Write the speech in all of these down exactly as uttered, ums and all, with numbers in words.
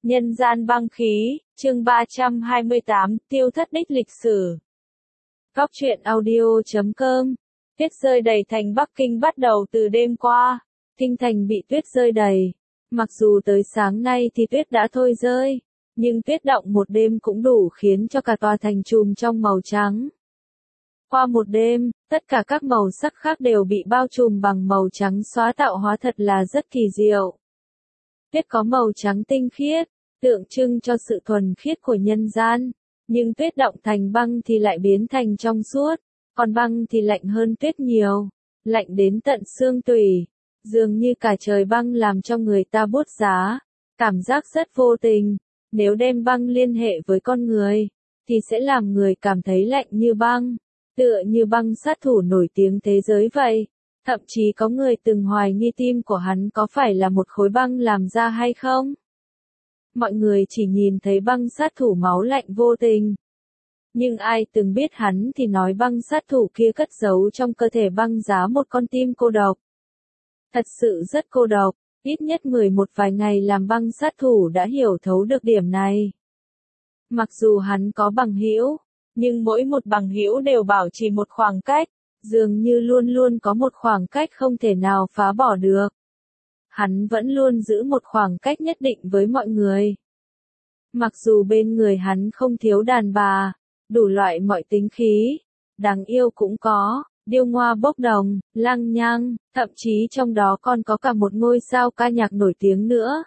Nhân gian băng khí, chương ba trăm hai mươi tám, tiêu thất đích lịch sử. Góc truyện audio chấm com. Tuyết rơi đầy thành Bắc Kinh bắt đầu từ đêm qua. Kinh thành bị tuyết rơi đầy. Mặc dù tới sáng nay thì tuyết đã thôi rơi, nhưng tuyết động một đêm cũng đủ khiến cho cả tòa thành trùm trong màu trắng. Qua một đêm, tất cả các màu sắc khác đều bị bao trùm bằng màu trắng xóa, tạo hóa thật là rất kỳ diệu. Tuyết có màu trắng tinh khiết, tượng trưng cho sự thuần khiết của nhân gian, nhưng tuyết động thành băng thì lại biến thành trong suốt, còn băng thì lạnh hơn tuyết nhiều, lạnh đến tận xương tủy, dường như cả trời băng làm cho người ta buốt giá, cảm giác rất vô tình. Nếu đem băng liên hệ với con người, thì sẽ làm người cảm thấy lạnh như băng, tựa như băng sát thủ nổi tiếng thế giới vậy. Thậm chí có người từng hoài nghi tim của hắn có phải là một khối băng làm ra hay không. Mọi người chỉ nhìn thấy băng sát thủ máu lạnh vô tình. Nhưng ai từng biết hắn thì nói băng sát thủ kia cất giấu trong cơ thể băng giá một con tim cô độc. Thật sự rất cô độc, ít nhất mười một vài ngày làm băng sát thủ đã hiểu thấu được điểm này. Mặc dù hắn có bằng hữu, nhưng mỗi một bằng hữu đều bảo trì một khoảng cách, dường như luôn luôn có một khoảng cách không thể nào phá bỏ được. Hắn vẫn luôn giữ một khoảng cách nhất định với mọi người. Mặc dù bên người hắn không thiếu đàn bà, đủ loại mọi tính khí, đáng yêu cũng có, điêu ngoa bốc đồng, lăng nhăng, thậm chí trong đó còn có cả một ngôi sao ca nhạc nổi tiếng nữa.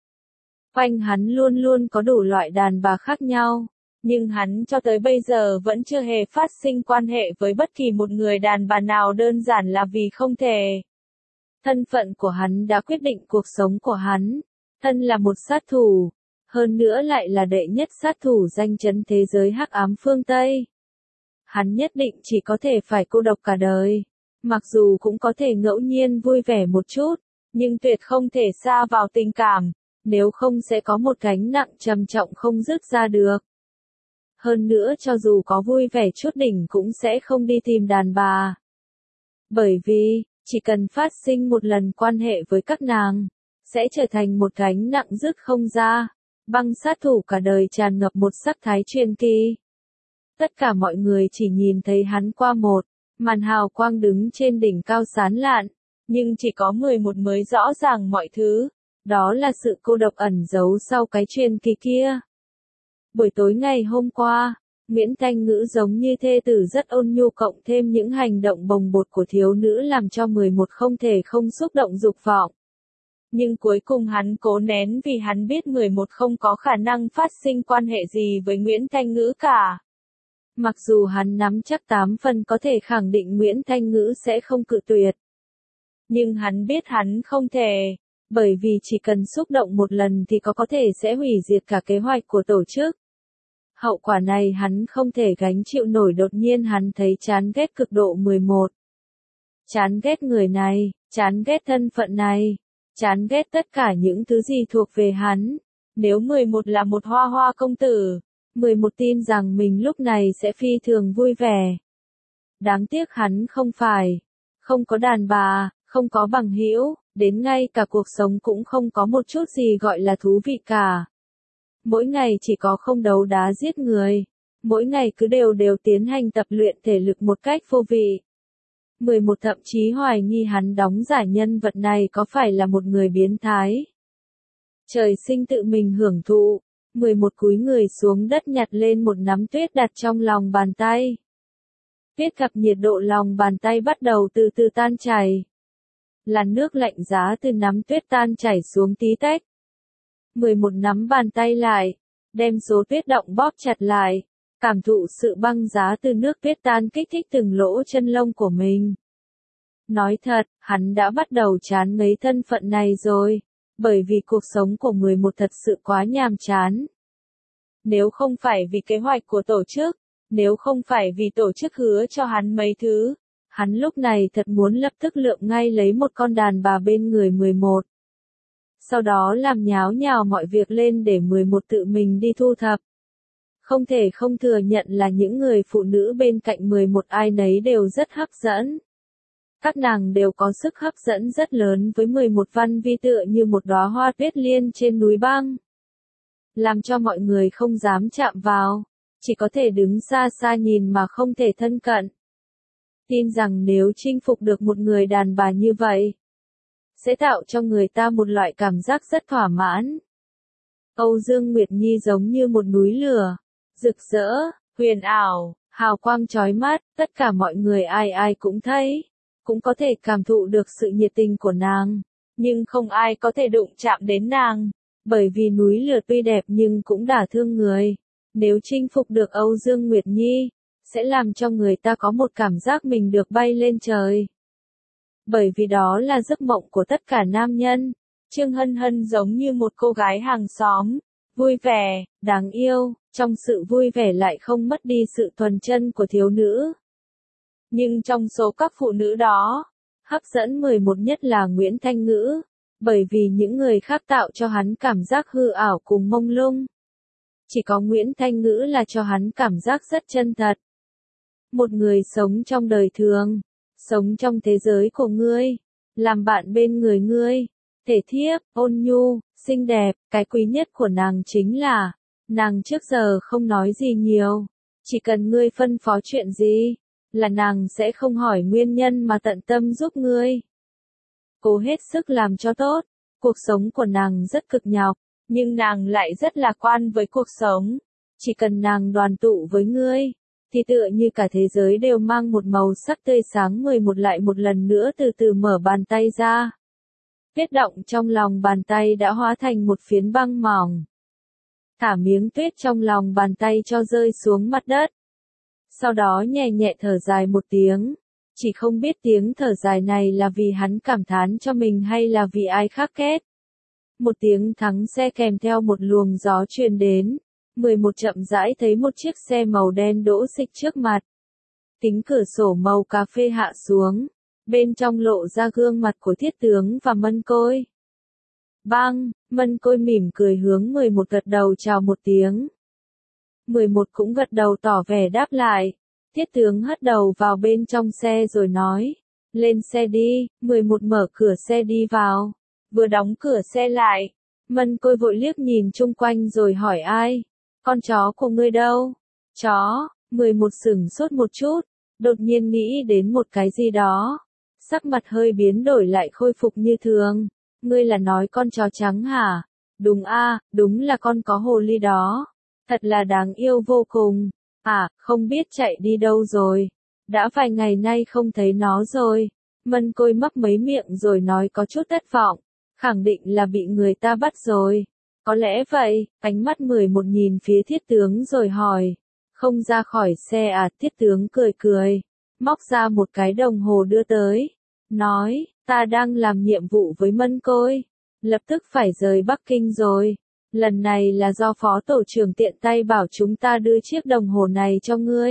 Quanh hắn luôn luôn có đủ loại đàn bà khác nhau, nhưng hắn cho tới bây giờ vẫn chưa hề phát sinh quan hệ với bất kỳ một người đàn bà nào, đơn giản là vì không thể. Thân phận của hắn đã quyết định cuộc sống của hắn. Thân là một sát thủ, hơn nữa lại là đệ nhất sát thủ danh chấn thế giới hắc ám phương Tây. Hắn nhất định chỉ có thể phải cô độc cả đời. Mặc dù cũng có thể ngẫu nhiên vui vẻ một chút, nhưng tuyệt không thể sa vào tình cảm, nếu không sẽ có một gánh nặng trầm trọng không dứt ra được. Hơn nữa cho dù có vui vẻ chút đỉnh cũng sẽ không đi tìm đàn bà. Bởi vì, chỉ cần phát sinh một lần quan hệ với các nàng, sẽ trở thành một gánh nặng dứt không ra. Băng sát thủ cả đời tràn ngập một sắc thái truyền kỳ. Tất cả mọi người chỉ nhìn thấy hắn qua một màn hào quang đứng trên đỉnh cao sán lạn, nhưng chỉ có mười một mới rõ ràng mọi thứ, đó là sự cô độc ẩn giấu sau cái truyền kỳ kia. Buổi tối ngày hôm qua, Nguyễn Thanh Ngữ giống như thê tử rất ôn nhu, cộng thêm những hành động bồng bột của thiếu nữ làm cho mười một không thể không xúc động dục vọng. Nhưng cuối cùng hắn cố nén vì hắn biết mười một không có khả năng phát sinh quan hệ gì với Nguyễn Thanh Ngữ cả. Mặc dù hắn nắm chắc tám phần có thể khẳng định Nguyễn Thanh Ngữ sẽ không cự tuyệt. Nhưng hắn biết hắn không thể, bởi vì chỉ cần xúc động một lần thì có có thể sẽ hủy diệt cả kế hoạch của tổ chức. Hậu quả này hắn không thể gánh chịu nổi, đột nhiên hắn thấy chán ghét cực độ mười một. Chán ghét người này, chán ghét thân phận này, chán ghét tất cả những thứ gì thuộc về hắn. Nếu mười một là một hoa hoa công tử, mười một tin rằng mình lúc này sẽ phi thường vui vẻ. Đáng tiếc hắn không phải, không có đàn bà, không có bằng hữu, đến ngay cả cuộc sống cũng không có một chút gì gọi là thú vị cả. Mỗi ngày chỉ có không đấu đá giết người, mỗi ngày cứ đều đều tiến hành tập luyện thể lực một cách vô vị. mười một thậm chí hoài nghi hắn đóng giả nhân vật này có phải là một người biến thái. Trời sinh tự mình hưởng thụ, mười một cúi người xuống đất nhặt lên một nắm tuyết đặt trong lòng bàn tay. Tuyết gặp nhiệt độ lòng bàn tay bắt đầu từ từ tan chảy. Làn nước lạnh giá từ nắm tuyết tan chảy xuống tí tách. mười một nắm bàn tay lại, đem số tuyết động bóp chặt lại, cảm thụ sự băng giá từ nước tuyết tan kích thích từng lỗ chân lông của mình. Nói thật, hắn đã bắt đầu chán ngấy thân phận này rồi, bởi vì cuộc sống của mười một thật sự quá nhàm chán. Nếu không phải vì kế hoạch của tổ chức, nếu không phải vì tổ chức hứa cho hắn mấy thứ, hắn lúc này thật muốn lập tức lượm ngay lấy một con đàn bà bên người mười một. Sau đó làm nháo nhào mọi việc lên để mười một tự mình đi thu thập. Không thể không thừa nhận là những người phụ nữ bên cạnh mười một ai nấy đều rất hấp dẫn. Các nàng đều có sức hấp dẫn rất lớn với mười một Văn Vi tựa như một đóa hoa tuyết liên trên núi băng. làm cho mọi người không dám chạm vào, chỉ có thể đứng xa xa nhìn mà không thể thân cận. Tin rằng nếu chinh phục được một người đàn bà như vậy, sẽ tạo cho người ta một loại cảm giác rất thỏa mãn. Âu Dương Nguyệt Nhi giống như một núi lửa, rực rỡ, huyền ảo, hào quang chói mắt, tất cả mọi người ai ai cũng thấy, cũng có thể cảm thụ được sự nhiệt tình của nàng, nhưng không ai có thể đụng chạm đến nàng, bởi vì núi lửa tuy đẹp nhưng cũng đả thương người. Nếu chinh phục được Âu Dương Nguyệt Nhi, sẽ làm cho người ta có một cảm giác mình được bay lên trời. Bởi vì đó là giấc mộng của tất cả nam nhân. Trương Hân Hân giống như một cô gái hàng xóm, vui vẻ, đáng yêu, trong sự vui vẻ lại không mất đi sự thuần chân của thiếu nữ. Nhưng trong số các phụ nữ đó, hấp dẫn mười một nhất là Nguyễn Thanh Ngữ, bởi vì những người khác tạo cho hắn cảm giác hư ảo cùng mông lung. Chỉ có Nguyễn Thanh Ngữ là cho hắn cảm giác rất chân thật. Một người sống trong đời thường, sống trong thế giới của ngươi, làm bạn bên người ngươi, thể thiếp, ôn nhu, xinh đẹp, cái quý nhất của nàng chính là, nàng trước giờ không nói gì nhiều, chỉ cần ngươi phân phó chuyện gì, là nàng sẽ không hỏi nguyên nhân mà tận tâm giúp ngươi. Cố hết sức làm cho tốt, cuộc sống của nàng rất cực nhọc, nhưng nàng lại rất lạc quan với cuộc sống. Chỉ cần nàng đoàn tụ với ngươi, thì tựa như cả thế giới đều mang một màu sắc tươi sáng. Mười một lại một lần nữa từ từ mở bàn tay ra. Tuyết động trong lòng bàn tay đã hóa thành một phiến băng mỏng. Thả miếng tuyết trong lòng bàn tay cho rơi xuống mặt đất. Sau đó nhẹ nhẹ thở dài một tiếng. Chỉ không biết tiếng thở dài này là vì hắn cảm thán cho mình hay là vì ai khác kết. Một tiếng thắng xe kèm theo một luồng gió truyền đến. mười một chậm rãi thấy một chiếc xe màu đen đỗ xịch trước mặt. Kính cửa sổ màu cà phê hạ xuống. Bên trong lộ ra gương mặt của Thiết Tướng và Mân Côi. Bang, Mân Côi mỉm cười hướng mười một gật đầu chào một tiếng. mười một cũng gật đầu tỏ vẻ đáp lại. Thiết Tướng hất đầu vào bên trong xe rồi nói. Lên xe đi. mười một mở cửa xe đi vào. Vừa đóng cửa xe lại. Mân Côi vội liếc nhìn chung quanh rồi hỏi ai. Con chó của ngươi đâu? Chó. mười một sửng sốt một chút. Đột nhiên nghĩ đến một cái gì đó. Sắc mặt hơi biến đổi lại khôi phục như thường. Ngươi là nói con chó trắng hả? Đúng a, đúng là con có hồ ly đó. Thật là đáng yêu vô cùng. À, không biết chạy đi đâu rồi. Đã vài ngày nay không thấy nó rồi. Mân Côi mấp mấy miệng rồi nói có chút thất vọng. Khẳng định là bị người ta bắt rồi. Có lẽ vậy, ánh mắt mười một nhìn phía Thiết Tướng rồi hỏi. Không ra khỏi xe à? Thiết Tướng cười cười. Móc ra một cái đồng hồ đưa tới. Nói, ta đang làm nhiệm vụ với Mân Côi. Lập tức phải rời Bắc Kinh rồi. Lần này là do phó tổ trưởng tiện tay bảo chúng ta đưa chiếc đồng hồ này cho ngươi.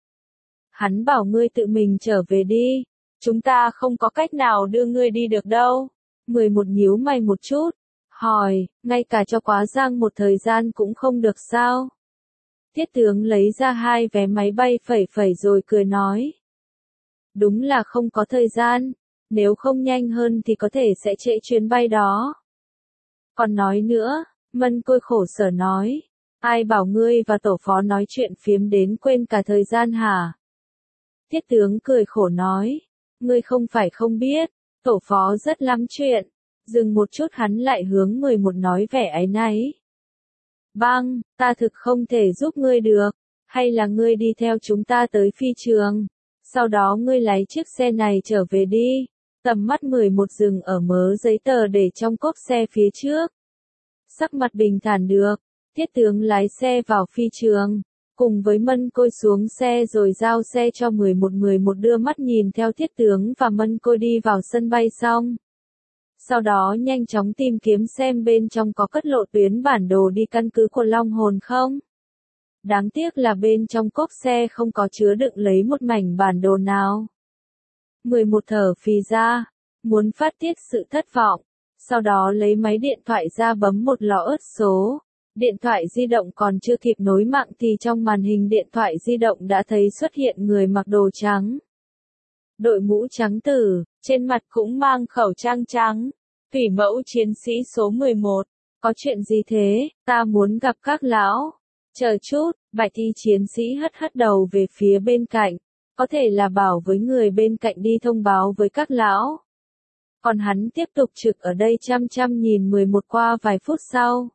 Hắn bảo ngươi tự mình trở về đi. Chúng ta không có cách nào đưa ngươi đi được đâu. mười một nhíu mày một chút. Hỏi, ngay cả cho quá giang một thời gian cũng không được sao? Thiết Tướng lấy ra hai vé máy bay phẩy phẩy rồi cười nói. Đúng là không có thời gian. Nếu không nhanh hơn thì có thể sẽ trễ chuyến bay đó. Còn nói nữa, Mân Côi khổ sở nói. Ai bảo ngươi và tổ phó nói chuyện phiếm đến quên cả thời gian hả? Thiết Tướng cười khổ nói. Ngươi không phải không biết, tổ phó rất lắm chuyện. Dừng một chút hắn lại hướng mười một nói vẻ áy náy. Bang, ta thực không thể giúp ngươi được. Hay là ngươi đi theo chúng ta tới phi trường. Sau đó ngươi lấy chiếc xe này trở về đi. Tầm mắt mười một dừng ở mớ giấy tờ để trong cốp xe phía trước. Sắc mặt bình thản được. Thiết Tướng lái xe vào phi trường. Cùng với Mân Côi xuống xe rồi giao xe cho mười một. mười một đưa mắt nhìn theo Thiết Tướng và Mân Côi đi vào sân bay xong. Sau đó nhanh chóng tìm kiếm xem bên trong có cất lộ tuyến bản đồ đi căn cứ của Long Hồn không. Đáng tiếc là bên trong cốp xe không có chứa đựng lấy một mảnh bản đồ nào. mười một thở phì ra, muốn phát tiết sự thất vọng. Sau đó lấy máy điện thoại ra bấm một lọ ớt số. Điện thoại di động còn chưa kịp nối mạng thì trong màn hình điện thoại di động đã thấy xuất hiện người mặc đồ trắng. Đội mũ trắng tử, trên mặt cũng mang khẩu trang trắng. Thủy mẫu chiến sĩ số mười một. Có chuyện gì thế, ta muốn gặp các lão. Chờ chút, bạch y chiến sĩ hất hất đầu về phía bên cạnh. Có thể là bảo với người bên cạnh đi thông báo với các lão. Còn hắn tiếp tục trực ở đây chăm chăm nhìn mười một qua vài phút sau.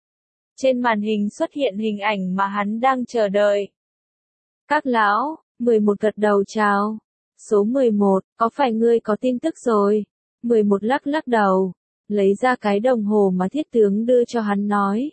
Trên màn hình xuất hiện hình ảnh mà hắn đang chờ đợi. Các lão, mười một gật đầu chào. Số mười một, có phải ngươi có tin tức rồi? mười một lắc lắc đầu, lấy ra cái đồng hồ mà thiết tướng đưa cho hắn nói.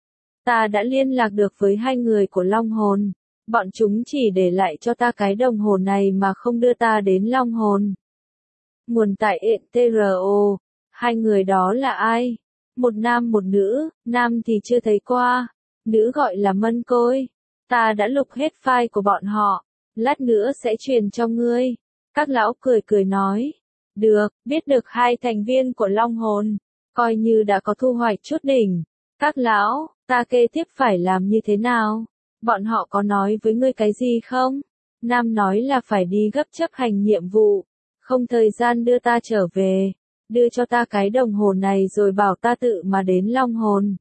Ta đã liên lạc được với hai người của Long Hồn. Bọn chúng chỉ để lại cho ta cái đồng hồ này mà không đưa ta đến Long Hồn. Nguồn tại ện tê rờ o, hai người đó là ai? Một nam một nữ, nam thì chưa thấy qua, nữ gọi là Mân Côi. Ta đã lục hết file của bọn họ, lát nữa sẽ truyền cho ngươi. Các lão cười cười nói. Được, biết được hai thành viên của Long Hồn, coi như đã có thu hoạch chút đỉnh. Các lão, ta kế tiếp phải làm như thế nào? Bọn họ có nói với ngươi cái gì không? Nam nói là phải đi gấp chấp hành nhiệm vụ, không thời gian đưa ta trở về, đưa cho ta cái đồng hồ này rồi bảo ta tự mà đến Long Hồn.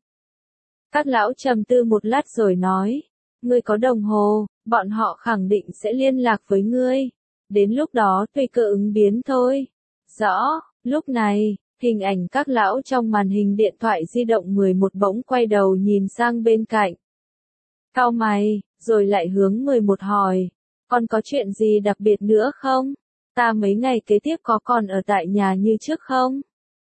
Các lão trầm tư một lát rồi nói, ngươi có đồng hồ, bọn họ khẳng định sẽ liên lạc với ngươi. Đến lúc đó tùy cơ ứng biến thôi. Rõ, lúc này, hình ảnh các lão trong màn hình điện thoại di động mười một bỗng quay đầu nhìn sang bên cạnh. Cau mày, rồi lại hướng mười một hỏi, còn có chuyện gì đặc biệt nữa không? Ta mấy ngày kế tiếp có còn ở tại nhà như trước không?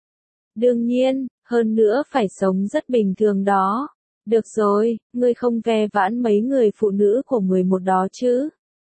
Đương nhiên, hơn nữa phải sống rất bình thường đó. Được rồi, ngươi không ve vãn mấy người phụ nữ của mười một đó chứ?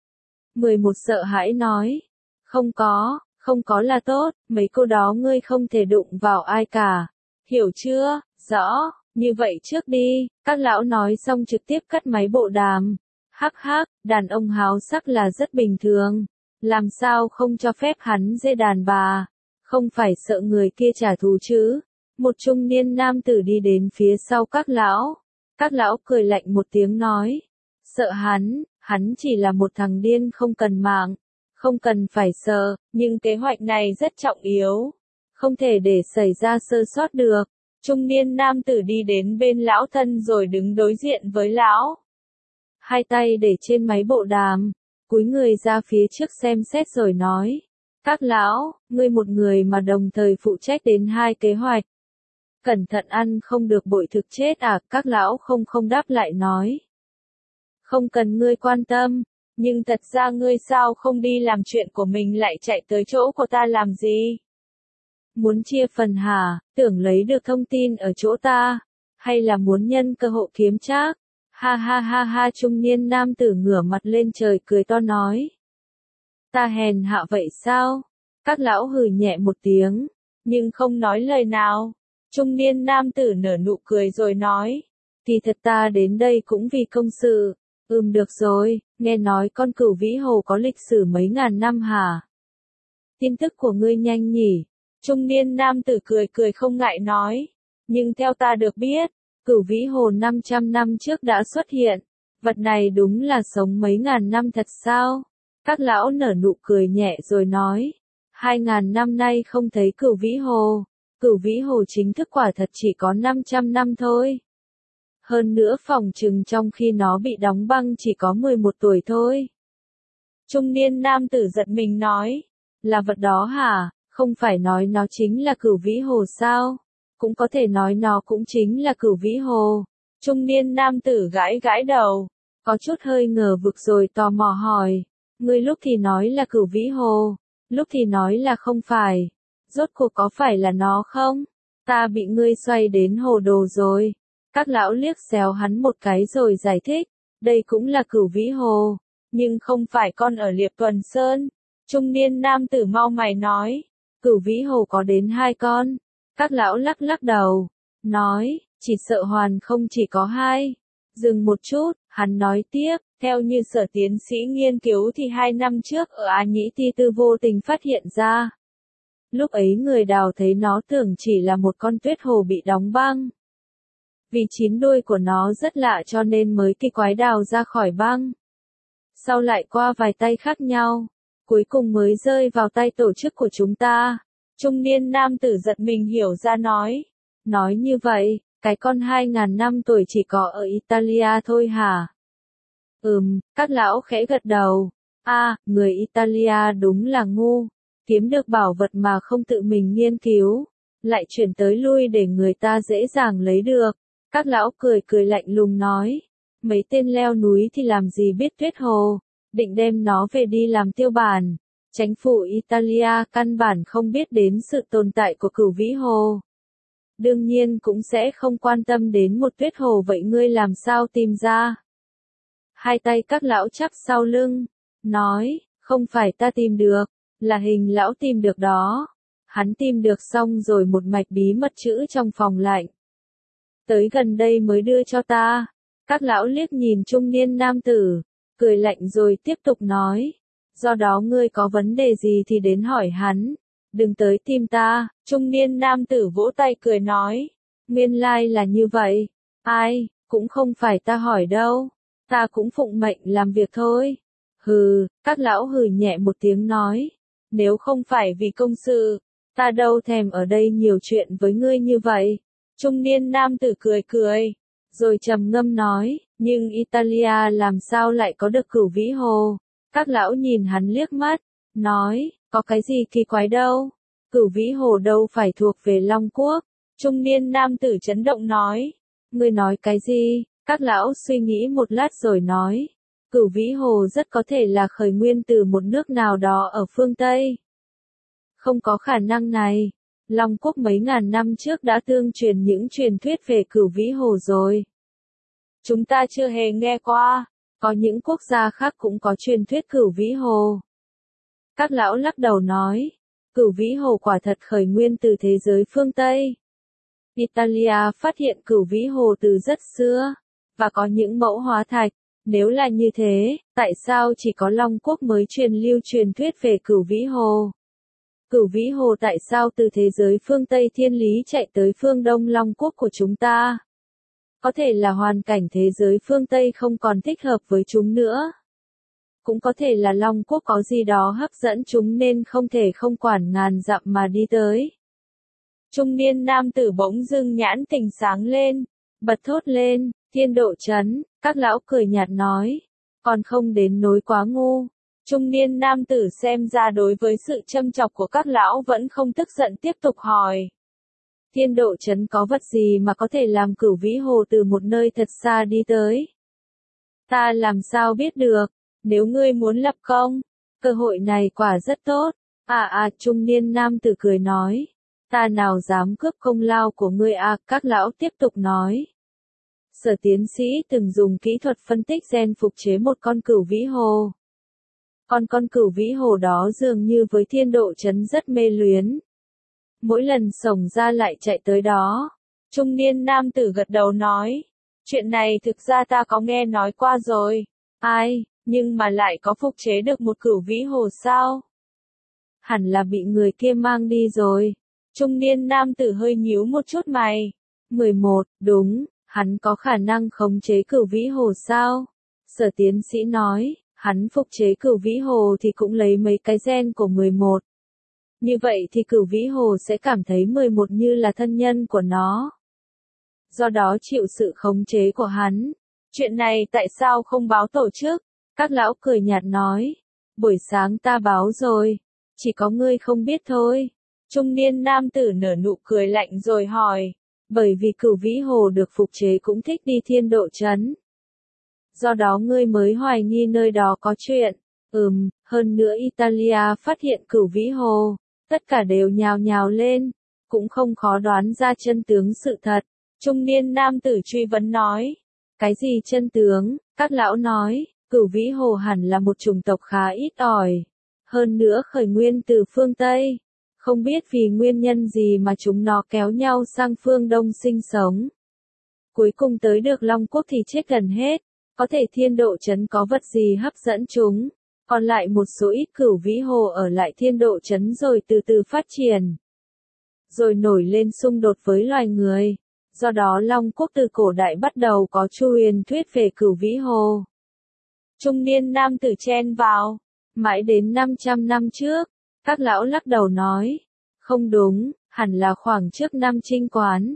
mười một sợ hãi nói, không có, không có là tốt, mấy cô đó ngươi không thể đụng vào ai cả. Hiểu chưa? Rõ, như vậy trước đi. Các lão nói xong trực tiếp cắt máy bộ đàm. Hắc hắc, đàn ông háo sắc là rất bình thường. Làm sao không cho phép hắn dê đàn bà? Không phải sợ người kia trả thù chứ? Một trung niên nam tử đi đến phía sau các lão. Các lão cười lạnh một tiếng nói. Sợ hắn, hắn chỉ là một thằng điên không cần mạng. Không cần phải sợ, nhưng kế hoạch này rất trọng yếu. Không thể để xảy ra sơ sót được. Trung niên nam tử đi đến bên lão thân rồi đứng đối diện với lão. Hai tay để trên máy bộ đàm, cúi người ra phía trước xem xét rồi nói. Các lão, ngươi một người mà đồng thời phụ trách đến hai kế hoạch. Cẩn thận ăn không được bội thực chết à, các lão không không đáp lại nói. Không cần ngươi quan tâm, nhưng thật ra ngươi sao không đi làm chuyện của mình lại chạy tới chỗ của ta làm gì? Muốn chia phần hả, tưởng lấy được thông tin ở chỗ ta, hay là muốn nhân cơ hội kiếm trác? Ha ha ha ha, trung niên nam tử ngửa mặt lên trời cười to nói. Ta hèn hạ vậy sao? Các lão hừ nhẹ một tiếng, nhưng không nói lời nào. Trung niên nam tử nở nụ cười rồi nói. Thì thật ta đến đây cũng vì công sự. Ừm được rồi, nghe nói con cửu vĩ hồ có lịch sử mấy ngàn năm hả? Tin tức của ngươi nhanh nhỉ? Trung niên nam tử cười cười không ngại nói. Nhưng theo ta được biết, cửu vĩ hồ năm trăm năm trước đã xuất hiện. Vật này đúng là sống mấy ngàn năm thật sao? Các lão nở nụ cười nhẹ rồi nói. Hai ngàn năm nay không thấy cửu vĩ hồ. Cửu vĩ hồ chính thức quả thật chỉ có năm trăm năm thôi. Hơn nữa phòng trừng trong khi nó bị đóng băng chỉ có mười một tuổi thôi. Trung niên nam tử giật mình nói. Là vật đó hả? Không phải nói nó chính là cửu vĩ hồ sao? Cũng có thể nói nó cũng chính là cửu vĩ hồ. Trung niên nam tử gãi gãi đầu. Có chút hơi ngờ vực rồi tò mò hỏi. Ngươi lúc thì nói là cửu vĩ hồ. Lúc thì nói là không phải. Rốt cuộc có phải là nó không? Ta bị ngươi xoay đến hồ đồ rồi. Các lão liếc xéo hắn một cái rồi giải thích. Đây cũng là cửu vĩ hồ. Nhưng không phải con ở Liệp Tuần Sơn. Trung niên nam tử mau mày nói. Cửu vĩ hồ có đến hai con. Các lão lắc lắc đầu. Nói, chỉ sợ hoàn không chỉ có hai. Dừng một chút, hắn nói tiếp. Theo như sở tiến sĩ nghiên cứu thì hai năm trước ở Á Nhĩ Ti Tư vô tình phát hiện ra. Lúc ấy người đào thấy nó tưởng chỉ là một con tuyết hồ bị đóng băng. Vì chín đuôi của nó rất lạ cho nên mới kỳ quái đào ra khỏi băng. Sau lại qua vài tay khác nhau, cuối cùng mới rơi vào tay tổ chức của chúng ta. Trung niên nam tử giật mình hiểu ra nói. Nói như vậy, Cái con hai ngàn năm tuổi chỉ có ở Italia thôi hả? Ừm, các lão khẽ gật đầu. A, người Italia đúng là ngu, kiếm được bảo vật mà không tự mình nghiên cứu, lại chuyển tới lui để người ta dễ dàng lấy được. Các lão cười cười lạnh lùng nói, mấy tên leo núi thì làm gì biết tuyết hồ, định đem nó về đi làm tiêu bản. Chính phủ Italia căn bản không biết đến sự tồn tại của cửu vĩ hồ. Đương nhiên cũng sẽ không quan tâm đến một tuyết hồ, vậy ngươi làm sao tìm ra? Hai tay các lão chắp sau lưng, nói, không phải ta tìm được, là Hình lão tìm được đó. Hắn tìm được xong rồi một mạch bí mật chữ trong phòng lạnh. Tới gần đây mới đưa cho ta. Các lão liếc nhìn trung niên nam tử, cười lạnh rồi tiếp tục nói, do đó ngươi có vấn đề gì thì đến hỏi hắn, đừng tới tìm ta. Trung niên nam tử vỗ tay cười nói, nguyên lai là như vậy, ai, cũng không phải ta hỏi đâu, ta cũng phụng mệnh làm việc thôi. Hừ, các lão hừ nhẹ một tiếng nói, nếu không phải vì công sự, ta đâu thèm ở đây nhiều chuyện với ngươi như vậy. Trung niên nam tử cười cười, rồi trầm ngâm nói, nhưng Italia làm sao lại có được cửu vĩ hồ? Các lão nhìn hắn liếc mắt, nói, có cái gì kỳ quái đâu, cửu vĩ hồ đâu phải thuộc về Long Quốc. Trung niên nam tử chấn động nói, ngươi nói cái gì? Các lão suy nghĩ một lát rồi nói, cửu vĩ hồ rất có thể là khởi nguyên từ một nước nào đó ở phương Tây. Không có khả năng này. Long Quốc mấy ngàn năm trước đã tương truyền những truyền thuyết về cửu vĩ hồ rồi. Chúng ta chưa hề nghe qua, có những quốc gia khác cũng có truyền thuyết cửu vĩ hồ. Các lão lắc đầu nói, cửu vĩ hồ quả thật khởi nguyên từ thế giới phương Tây. Italia phát hiện cửu vĩ hồ từ rất xưa, và có những mẫu hóa thạch. Nếu là như thế, tại sao chỉ có Long Quốc mới truyền lưu truyền thuyết về cửu vĩ hồ? Cửu vĩ hồ tại sao từ thế giới phương Tây thiên lý chạy tới phương Đông Long Quốc của chúng ta? Có thể là hoàn cảnh thế giới phương Tây không còn thích hợp với chúng nữa. Cũng có thể là Long Quốc có gì đó hấp dẫn chúng nên không thể không quản ngàn dặm mà đi tới. Trung niên nam tử bỗng dưng nhãn tình sáng lên, bật thốt lên, thiên độ chấn. Các lão cười nhạt nói, còn không đến nỗi quá ngu. Trung niên nam tử xem ra đối với sự châm chọc của các lão vẫn không tức giận, tiếp tục hỏi. Thiên độ chấn có vật gì mà có thể làm cửu vĩ hồ từ một nơi thật xa đi tới? Ta làm sao biết được, nếu ngươi muốn lập công, cơ hội này quả rất tốt. À à, trung niên nam tử cười nói, ta nào dám cướp công lao của ngươi à, các lão tiếp tục nói. Sở tiến sĩ từng dùng kỹ thuật phân tích gen phục chế một con cửu vĩ hồ. Còn con cửu vĩ hồ đó dường như với thiên độ chấn rất mê luyến. Mỗi lần sổng ra lại chạy tới đó. Trung niên nam tử gật đầu nói, chuyện này thực ra ta có nghe nói qua rồi. Ai, nhưng mà lại có phục chế được một cửu vĩ hồ sao? Hẳn là bị người kia mang đi rồi. Trung niên nam tử hơi nhíu một chút mày. mười một, đúng, hắn có khả năng khống chế cửu vĩ hồ sao? Sở tiến sĩ nói, hắn phục chế cửu vĩ hồ thì cũng lấy mấy cái gen của mười một. Như vậy thì cửu vĩ hồ sẽ cảm thấy mười một như là thân nhân của nó. Do đó chịu sự khống chế của hắn. Chuyện này tại sao không báo tổ chức? Các lão cười nhạt nói, buổi sáng ta báo rồi, chỉ có ngươi không biết thôi. Trung niên nam tử nở nụ cười lạnh rồi hỏi, bởi vì cửu vĩ hồ được phục chế cũng thích đi thiên độ chấn. Do đó ngươi mới hoài nghi nơi đó có chuyện. Ừm, hơn nữa Italia phát hiện cửu vĩ hồ, tất cả đều nhào nhào lên, cũng không khó đoán ra chân tướng sự thật. Trung niên nam tử truy vấn nói, cái gì chân tướng? Các lão nói, cửu vĩ hồ hẳn là một chủng tộc khá ít ỏi, hơn nữa khởi nguyên từ phương Tây, không biết vì nguyên nhân gì mà chúng nó kéo nhau sang phương Đông sinh sống. Cuối cùng tới được Long Quốc thì chết gần hết, có thể thiên độ chấn có vật gì hấp dẫn chúng, còn lại một số ít cửu vĩ hồ ở lại thiên độ chấn rồi từ từ phát triển, rồi nổi lên xung đột với loài người. Do đó Long Quốc từ cổ đại bắt đầu có chu huyền thuyết về cửu vĩ hồ. Trung niên nam tử chen vào, mãi đến năm trăm năm trước, các lão lắc đầu nói, không đúng, hẳn là khoảng trước năm Trinh Quán.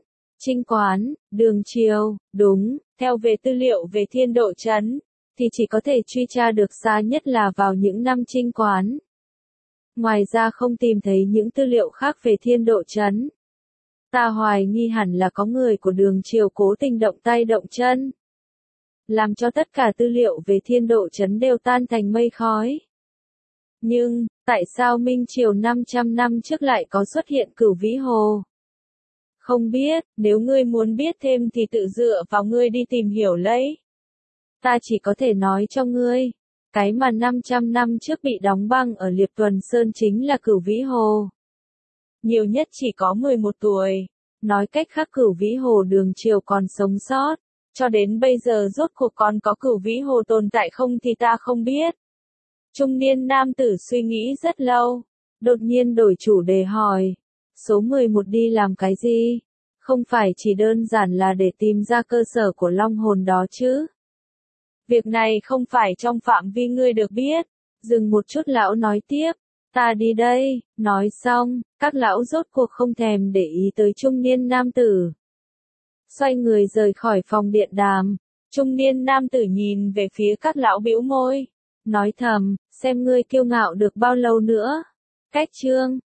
Trinh Quán, Đường Triều, đúng, theo về tư liệu về Thiên Độ Trấn, thì chỉ có thể truy tra được xa nhất là vào những năm Trinh Quán. Ngoài ra không tìm thấy những tư liệu khác về Thiên Độ Trấn. Ta hoài nghi hẳn là có người của Đường Triều cố tình động tay động chân, làm cho tất cả tư liệu về Thiên Độ Trấn đều tan thành mây khói. Nhưng, tại sao Minh Triều năm trăm năm trước lại có xuất hiện Cửu Vĩ Hồ? Không biết, nếu ngươi muốn biết thêm thì tự dựa vào ngươi đi tìm hiểu lấy. Ta chỉ có thể nói cho ngươi, cái mà năm trăm năm trước bị đóng băng ở Liệp Tuần Sơn chính là Cửu Vĩ Hồ. Nhiều nhất chỉ có mười một tuổi, nói cách khác Cửu Vĩ Hồ Đường Triều còn sống sót, cho đến bây giờ rốt cuộc còn có Cửu Vĩ Hồ tồn tại không thì ta không biết. Trung niên nam tử suy nghĩ rất lâu, đột nhiên đổi chủ đề hỏi, số mười một đi làm cái gì? Không phải chỉ đơn giản là để tìm ra cơ sở của long hồn đó chứ? Việc này không phải trong phạm vi ngươi được biết. Dừng một chút lão nói tiếp, ta đi đây. Nói xong, các lão rốt cuộc không thèm để ý tới trung niên nam tử. Xoay người rời khỏi phòng điện đàm, trung niên nam tử nhìn về phía các lão bĩu môi, nói thầm, xem ngươi kiêu ngạo được bao lâu nữa. Cách chương